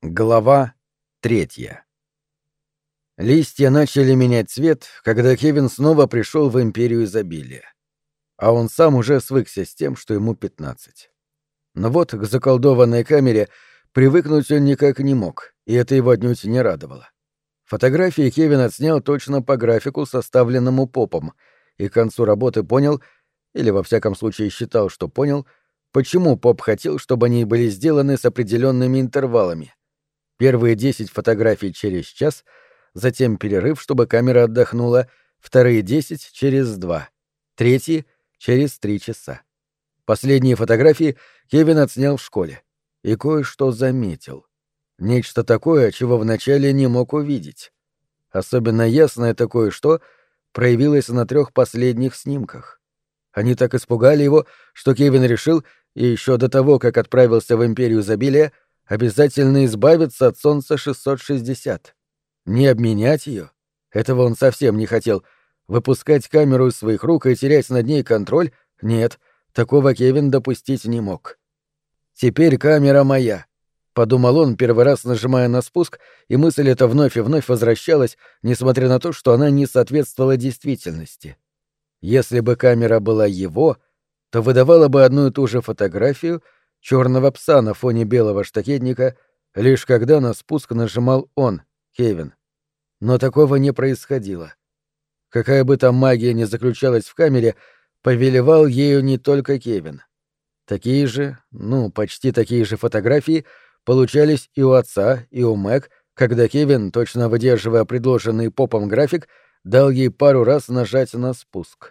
Глава 3. Листья начали менять цвет, когда Кевин снова пришел в Империю Изобилия. А он сам уже свыкся с тем, что ему 15. Но вот к заколдованной камере привыкнуть он никак не мог, и это его отнюдь не радовало. Фотографии Кевин отснял точно по графику, составленному Попом, и к концу работы понял, или во всяком случае считал, что понял, почему Поп хотел, чтобы они были сделаны с определенными интервалами. Первые 10 фотографий через час, затем перерыв, чтобы камера отдохнула, вторые 10 через 2, третьи — через 3 часа. Последние фотографии Кевин отснял в школе и кое-что заметил. Нечто такое, чего вначале не мог увидеть. Особенно ясно это кое-что проявилось на 3 последних снимках. Они так испугали его, что Кевин решил, и еще до того, как отправился в Империю Изобилия, обязательно избавиться от Солнца 660. Не обменять ее? Этого он совсем не хотел. Выпускать камеру из своих рук и терять над ней контроль? Нет, такого Кевин допустить не мог. «Теперь камера моя», — подумал он, первый раз нажимая на спуск, и мысль эта вновь и вновь возвращалась, несмотря на то, что она не соответствовала действительности. Если бы камера была его, то выдавала бы одну и ту же фотографию черного пса на фоне белого штакетника, лишь когда на спуск нажимал он, Кевин. Но такого не происходило. Какая бы там магия ни заключалась в камере, повелевал ею не только Кевин. Такие же, почти такие же фотографии получались и у отца, и у Мэг, когда Кевин, точно выдерживая предложенный Попом график, дал ей пару раз нажать на спуск.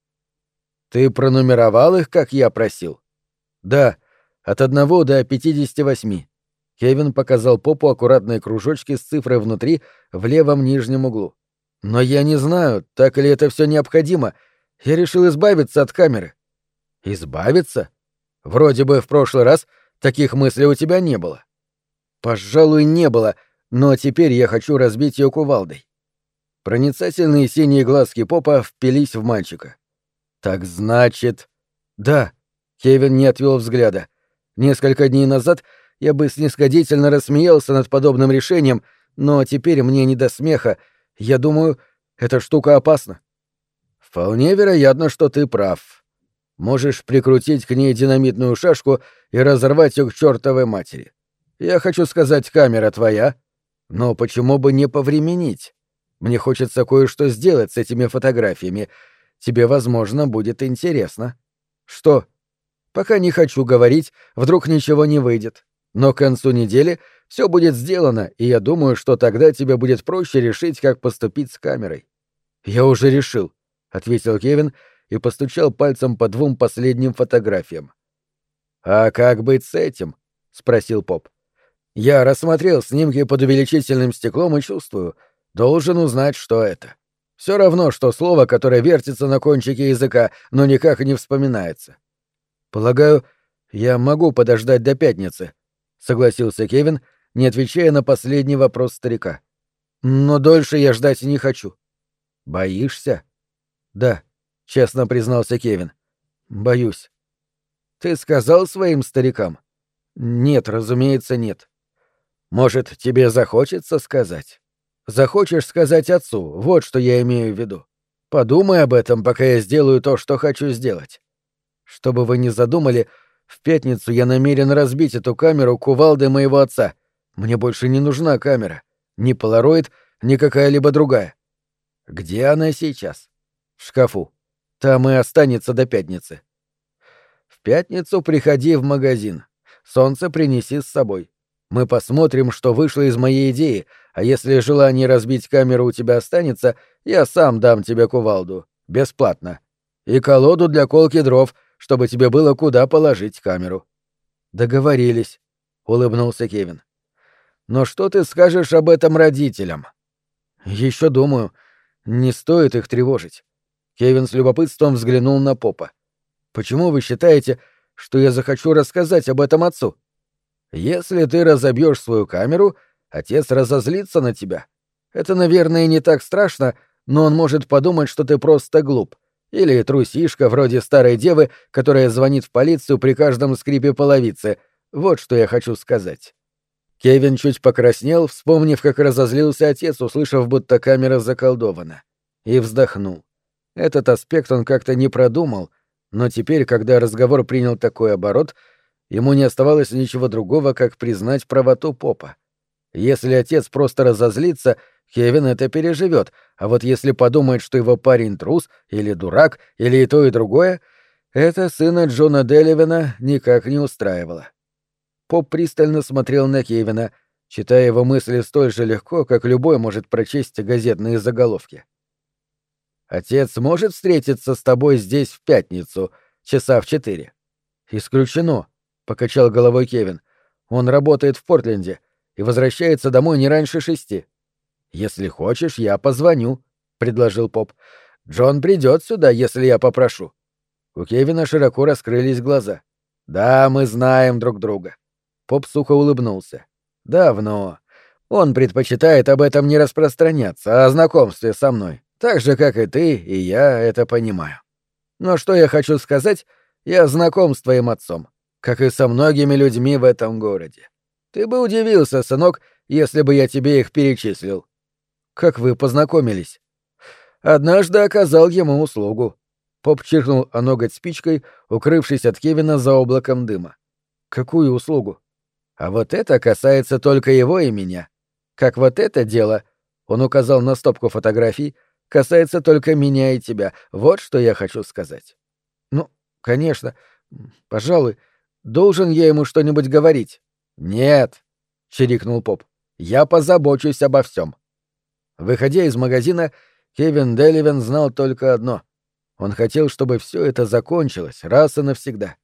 «Ты пронумеровал их, как я просил?» «Да, от 1 до 58. Кевин показал Попу аккуратные кружочки с цифрой внутри в левом нижнем углу. «Но я не знаю, так ли это все необходимо. Я решил избавиться от камеры». «Избавиться? Вроде бы в прошлый раз таких мыслей у тебя не было». «Пожалуй, не было, но теперь я хочу разбить ее кувалдой». Проницательные синие глазки Попа впились в мальчика. «Так значит...» «Да». Кевин не отвел взгляда. «Несколько дней назад я бы снисходительно рассмеялся над подобным решением, но теперь мне не до смеха. Я думаю, эта штука опасна». «Вполне вероятно, что ты прав. Можешь прикрутить к ней динамитную шашку и разорвать ее к чертовой матери. Я хочу сказать, камера твоя. Но почему бы не повременить? Мне хочется кое-что сделать с этими фотографиями. Тебе, возможно, будет интересно». «Что?» «Пока не хочу говорить, вдруг ничего не выйдет. Но к концу недели все будет сделано, и я думаю, что тогда тебе будет проще решить, как поступить с камерой». «Я уже решил», — ответил Кевин и постучал пальцем по 2 последним фотографиям. «А как быть с этим?» — спросил Поп. «Я рассмотрел снимки под увеличительным стеклом и чувствую, должен узнать, что это. Все равно, что слово, которое вертится на кончике языка, но никак не вспоминается». «Полагаю, я могу подождать до пятницы», — согласился Кевин, не отвечая на последний вопрос старика. «Но дольше я ждать не хочу». «Боишься?» «Да», — честно признался Кевин. «Боюсь». «Ты сказал своим старикам?» «Нет, разумеется, нет». «Может, тебе захочется сказать?» «Захочешь сказать отцу, вот что я имею в виду. Подумай об этом, пока я сделаю то, что хочу сделать. Чтобы вы не задумали, в пятницу я намерен разбить эту камеру кувалдой моего отца. Мне больше не нужна камера. Ни полароид, ни какая-либо другая». «Где она сейчас?» «В шкафу. Там и останется до пятницы». «В пятницу приходи в магазин. Солнце принеси с собой. Мы посмотрим, что вышло из моей идеи, а если желание разбить камеру у тебя останется, я сам дам тебе кувалду. Бесплатно. И колоду для колки дров, чтобы тебе было куда положить камеру». «Договорились», — улыбнулся Кевин. «Но что ты скажешь об этом родителям?» «Еще думаю. Не стоит их тревожить». Кевин с любопытством взглянул на Попа. «Почему вы считаете, что я захочу рассказать об этом отцу?» «Если ты разобьешь свою камеру, отец разозлится на тебя. Это, наверное, не так страшно, но он может подумать, что ты просто глуп. Или трусишка вроде старой девы, которая звонит в полицию при каждом скрипе половицы. Вот что я хочу сказать». Кевин чуть покраснел, вспомнив, как разозлился отец, услышав, будто камера заколдована. И вздохнул. Этот аспект он как-то не продумал, но теперь, когда разговор принял такой оборот, ему не оставалось ничего другого, как признать правоту Попа. Если отец просто разозлится, Кевин это переживет, а вот если подумает, что его парень трус или дурак, или и то, и другое, это сына Джона Деливена никак не устраивало. Поп пристально смотрел на Кевина, читая его мысли столь же легко, как любой может прочесть газетные заголовки. «Отец может встретиться с тобой здесь в пятницу, часа в 4?» «Исключено», — покачал головой Кевин. «Он работает в Портленде и возвращается домой не раньше 6. «Если хочешь, я позвоню», — предложил Поп. «Джон придет сюда, если я попрошу». У Кевина широко раскрылись глаза. «Да, мы знаем друг друга». Поп сухо улыбнулся. «Давно. Он предпочитает об этом не распространяться, о знакомстве со мной. Так же, как и ты, и я это понимаю. Но что я хочу сказать, я знаком с твоим отцом, как и со многими людьми в этом городе. Ты бы удивился, сынок, если бы я тебе их перечислил». «Как вы познакомились?» «Однажды оказал ему услугу». Поп чиркнул о ноготь спичкой, укрывшись от Кевина за облаком дыма. «Какую услугу?» «А вот это касается только его и меня. Как вот это дело», — он указал на стопку фотографий, — «касается только меня и тебя. Вот что я хочу сказать». «Ну, конечно. Пожалуй, должен я ему что-нибудь говорить?» «Нет», — чирикнул Поп, — «я позабочусь обо всем». Выходя из магазина, Кевин Деливен знал только одно. Он хотел, чтобы все это закончилось раз и навсегда.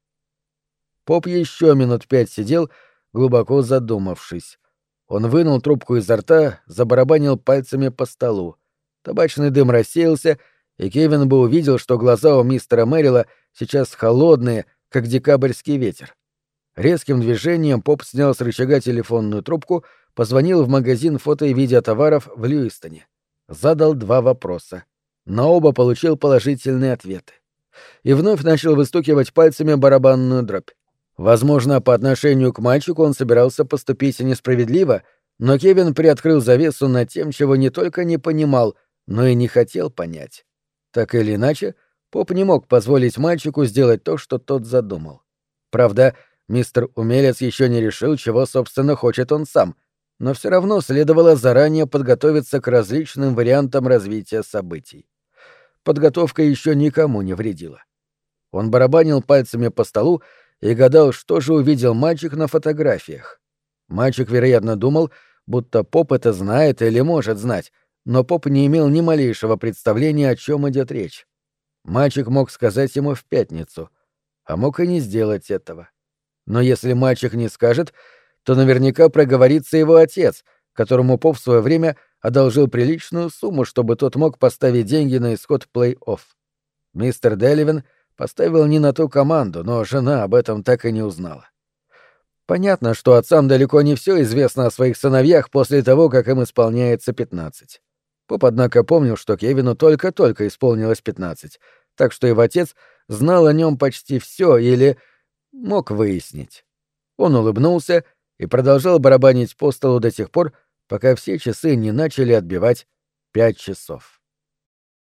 Поп еще минут 5 сидел, глубоко задумавшись. Он вынул трубку изо рта, забарабанил пальцами по столу. Табачный дым рассеялся, и Кевин бы увидел, что глаза у мистера Мэрила сейчас холодные, как декабрьский ветер. Резким движением Поп снял с рычага телефонную трубку, позвонил в магазин фото и видеотоваров в Льюистоне. Задал 2 вопроса. На оба получил положительные ответы. И вновь начал выстукивать пальцами барабанную дробь. Возможно, по отношению к мальчику он собирался поступить несправедливо, но Кевин приоткрыл завесу над тем, чего не только не понимал, но и не хотел понять. Так или иначе, Поп не мог позволить мальчику сделать то, что тот задумал. Правда, мистер Умелец еще не решил, чего, собственно, хочет он сам, но все равно следовало заранее подготовиться к различным вариантам развития событий. Подготовка еще никому не вредила. Он барабанил пальцами по столу и гадал, что же увидел мальчик на фотографиях. Мальчик, вероятно, думал, будто Поп это знает или может знать, но Поп не имел ни малейшего представления, о чем идет речь. Мальчик мог сказать ему в пятницу, а мог и не сделать этого. Но если мальчик не скажет, то наверняка проговорится его отец, которому Поп в свое время одолжил приличную сумму, чтобы тот мог поставить деньги на исход плей-офф. Мистер Деливен поставил не на ту команду, но жена об этом так и не узнала. Понятно, что отцам далеко не все известно о своих сыновьях после того, как им исполняется 15. Поп, однако, помнил, что Кевину только-только исполнилось 15, так что его отец знал о нем почти все или мог выяснить. Он улыбнулся и продолжал барабанить по столу до тех пор, пока все часы не начали отбивать 5 часов.